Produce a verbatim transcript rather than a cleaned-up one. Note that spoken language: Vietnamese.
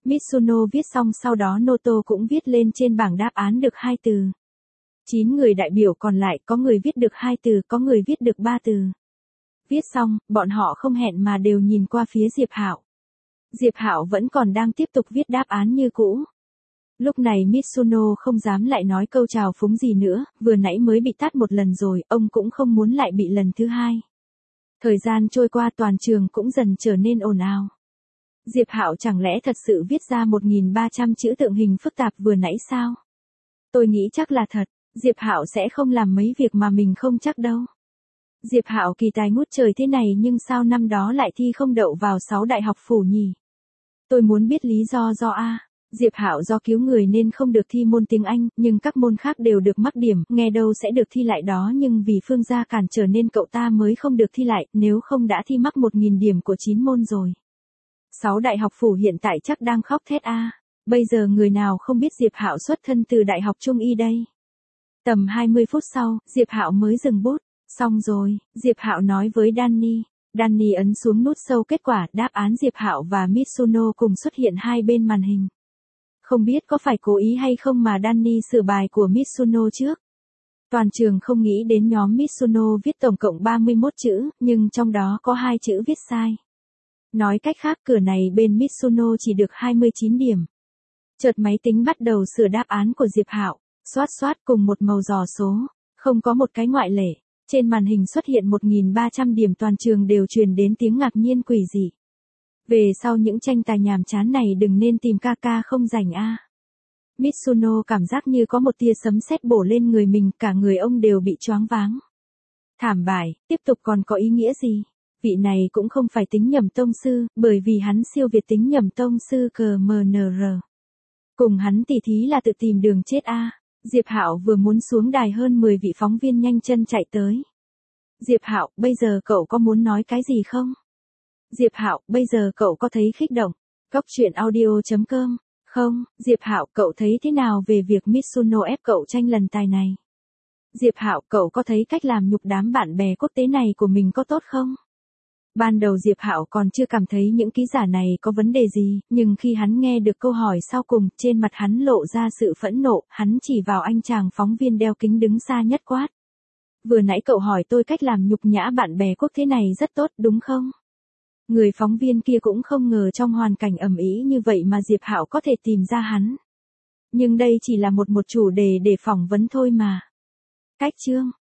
Mitsuno viết xong sau đó Noto cũng viết lên trên bảng đáp án được hai từ. chín người đại biểu còn lại có người viết được hai từ, có người viết được ba từ. Viết xong, bọn họ không hẹn mà đều nhìn qua phía Diệp Hạo. Diệp Hạo vẫn còn đang tiếp tục viết đáp án như cũ. Lúc này Mitsuno không dám lại nói câu chào phúng gì nữa, vừa nãy mới bị tát một lần rồi, ông cũng không muốn lại bị lần thứ hai. Thời gian trôi qua toàn trường cũng dần trở nên ồn ào. Diệp Hạo chẳng lẽ thật sự viết ra một nghìn ba trăm chữ tượng hình phức tạp vừa nãy sao? Tôi nghĩ chắc là thật, Diệp Hạo sẽ không làm mấy việc mà mình không chắc đâu. Diệp Hạo kỳ tài ngút trời thế này nhưng sao năm đó lại thi không đậu vào sáu đại học phủ nhỉ? Tôi muốn biết lý do do a. Diệp Hạo do cứu người nên không được thi môn tiếng Anh, nhưng các môn khác đều được mắc điểm, nghe đâu sẽ được thi lại đó nhưng vì Phương gia cản trở nên cậu ta mới không được thi lại, nếu không đã thi mắc một nghìn điểm của chín môn rồi. Sáu đại học phủ hiện tại chắc đang khóc thét a. Bây giờ người nào không biết Diệp Hạo xuất thân từ Đại học Trung y đây? Tầm hai mươi phút sau, Diệp Hạo mới dừng bút. Xong rồi, Diệp Hạo nói với Danny. Danny ấn xuống nút sâu kết quả, đáp án Diệp Hạo và Mitsuno cùng xuất hiện hai bên màn hình. Không biết có phải cố ý hay không mà Danny sửa bài của Mitsuno trước. Toàn trường không nghĩ đến nhóm Mitsuno viết tổng cộng ba mươi mốt chữ, nhưng trong đó có hai chữ viết sai. Nói cách khác cửa này bên Mitsuno chỉ được hai mươi chín điểm. Chợt máy tính bắt đầu sửa đáp án của Diệp Hạo, xoát xoát cùng một màu giò số, không có một cái ngoại lệ. Trên màn hình xuất hiện một nghìn ba trăm điểm, toàn trường đều truyền đến tiếng ngạc nhiên quỷ dị. Về sau những tranh tài nhàm chán này đừng nên tìm ca ca không rảnh a. Mitsuno cảm giác như có một tia sấm sét bổ lên người mình, cả người ông đều bị choáng váng. Thảm bại, tiếp tục còn có ý nghĩa gì? Vị này cũng không phải tính nhầm tông sư, bởi vì hắn siêu việt tính nhầm tông sư cờ em en rờ. Cùng hắn tỉ thí là tự tìm đường chết a. Diệp Hạo vừa muốn xuống đài hơn mười vị phóng viên nhanh chân chạy tới. Diệp Hạo, bây giờ cậu có muốn nói cái gì không? Diệp Hạo, bây giờ cậu có thấy khích động? Góc truyện audio chấm com. Không, Diệp Hạo, cậu thấy thế nào về việc Mitsuno ép cậu tranh lần tài này? Diệp Hạo, cậu có thấy cách làm nhục đám bạn bè quốc tế này của mình có tốt không? Ban đầu Diệp Hạo còn chưa cảm thấy những ký giả này có vấn đề gì, nhưng khi hắn nghe được câu hỏi sau cùng, trên mặt hắn lộ ra sự phẫn nộ, hắn chỉ vào anh chàng phóng viên đeo kính đứng xa nhất quát. Vừa nãy cậu hỏi tôi cách làm nhục nhã bạn bè quốc tế này rất tốt đúng không? Người phóng viên kia cũng không ngờ trong hoàn cảnh ầm ĩ như vậy mà Diệp Hạo có thể tìm ra hắn. Nhưng đây chỉ là một một chủ đề để phỏng vấn thôi mà. Cách chương